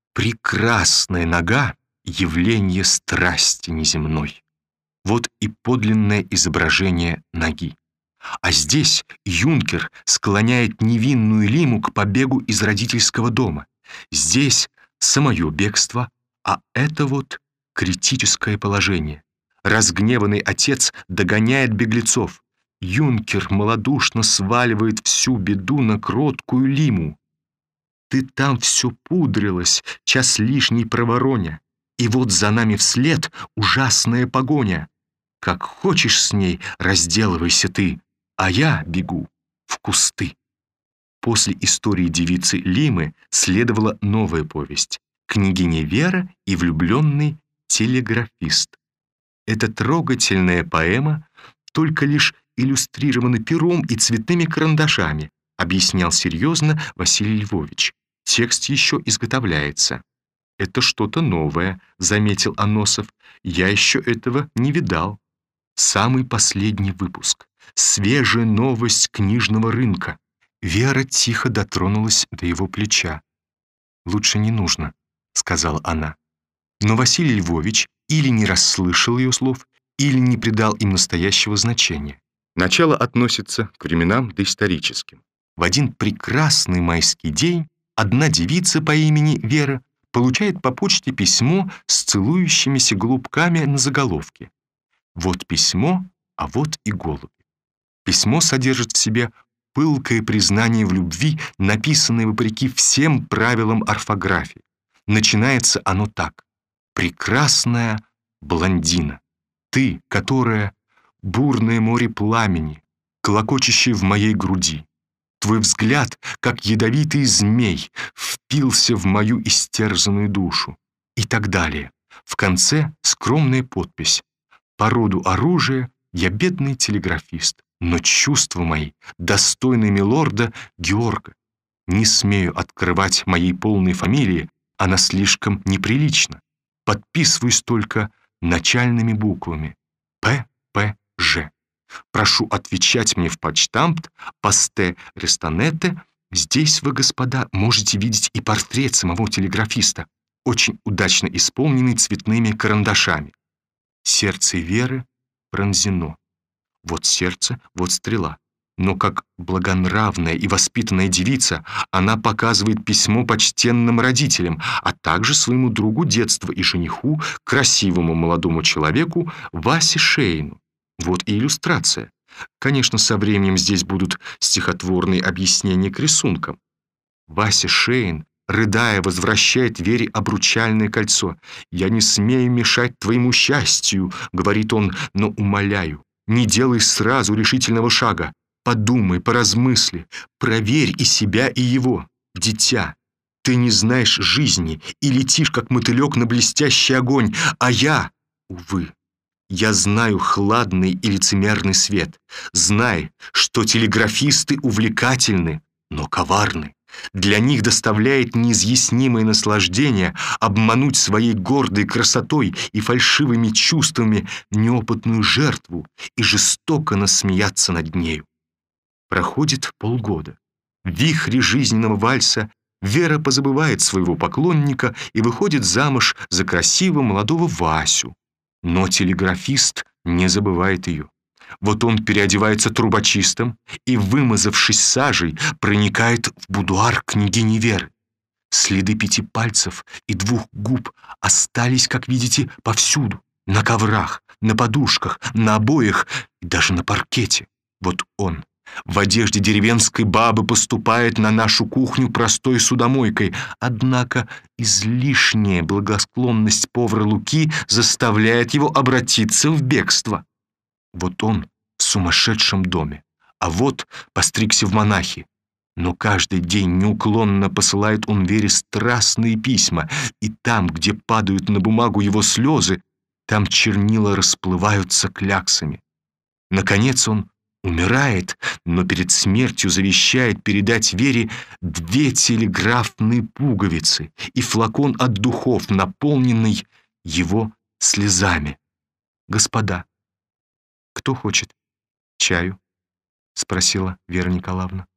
S2: прекрасная нога — явление страсти неземной. Вот и подлинное изображение ноги. А здесь юнкер склоняет невинную Лиму к побегу из родительского дома. Здесь самое бегство, а это вот критическое положение. Разгневанный отец догоняет беглецов. Юнкер малодушно сваливает всю беду на кроткую Лиму. Ты там все пудрилась, час лишний провороня, и вот за нами вслед ужасная погоня. Как хочешь с ней, разделывайся ты, а я бегу в кусты. После истории девицы Лимы следовала новая повесть «Княгиня Вера и влюбленный телеграфист». Эта трогательная поэма только лишь иллюстрирована пером и цветными карандашами, объяснял серьезно Василий Львович. Текст еще изготовляется. «Это что-то новое», — заметил Аносов. «Я еще этого не видал». Самый последний выпуск. Свежая новость книжного рынка. Вера тихо дотронулась до его плеча. «Лучше не нужно», — сказала она. Но Василий Львович или не расслышал ее слов, или не придал им настоящего значения. Начало относится к временам доисторическим. В один прекрасный майский день одна девица по имени Вера получает по почте письмо с целующимися голубками на заголовке. Вот письмо, а вот и голуби. Письмо содержит в себе пылкое признание в любви, написанное вопреки всем правилам орфографии. Начинается оно так. «Прекрасная блондина, ты, которая бурное море пламени, клокочущее в моей груди. Твой взгляд, как ядовитый змей, впился в мою истерзанную душу». И так далее. В конце скромная подпись. «По роду оружия я бедный телеграфист, но чувства мои достойны милорда Георга. Не смею открывать моей полной фамилии, она слишком неприлична. Подписываюсь только начальными буквами П П Ж. Прошу отвечать мне в почтамт, посте рестанете. Здесь вы, господа, можете видеть и портрет самого телеграфиста, очень удачно исполненный цветными карандашами. Сердце Веры пронзено. Вот сердце, вот стрела. Но как благонравная и воспитанная девица, она показывает письмо почтенным родителям, а также своему другу детства и жениху, красивому молодому человеку Васе Шейну. Вот и иллюстрация. Конечно, со временем здесь будут стихотворные объяснения к рисункам. Вася Шейн рыдая, возвращает Вере обручальное кольцо. «Я не смею мешать твоему счастью», — говорит он, — «но умоляю, не делай сразу решительного шага. Подумай, поразмысли, проверь и себя, и его. Дитя, ты не знаешь жизни и летишь, как мотылек, на блестящий огонь, а я, увы, я знаю хладный и лицемерный свет. Знай, что телеграфисты увлекательны, но коварны. Для них доставляет неизъяснимое наслаждение обмануть своей гордой красотой и фальшивыми чувствами неопытную жертву и жестоко насмеяться над нею. Проходит полгода. В вихре жизненного вальса Вера позабывает своего поклонника и выходит замуж за красивого молодого Васю. Но телеграфист не забывает ее. Вот он переодевается трубочистом и, вымазавшись сажей, проникает в будуар княгини Веры. Следы пяти пальцев и двух губ остались, как видите, повсюду. На коврах, на подушках, на обоях и даже на паркете. Вот он в одежде деревенской бабы поступает на нашу кухню простой судомойкой. Однако излишняя благосклонность повара Луки заставляет его обратиться в бегство. Вот он в сумасшедшем доме, а вот постригся в монахи. Но каждый день неуклонно посылает он Вере страстные письма, и там, где падают на бумагу его слезы, там чернила расплываются кляксами. Наконец он умирает, но перед смертью завещает передать Вере две телеграфные пуговицы и флакон от духов, наполненный его слезами. «Господа, кто хочет чаю?» — спросила Вера Николаевна.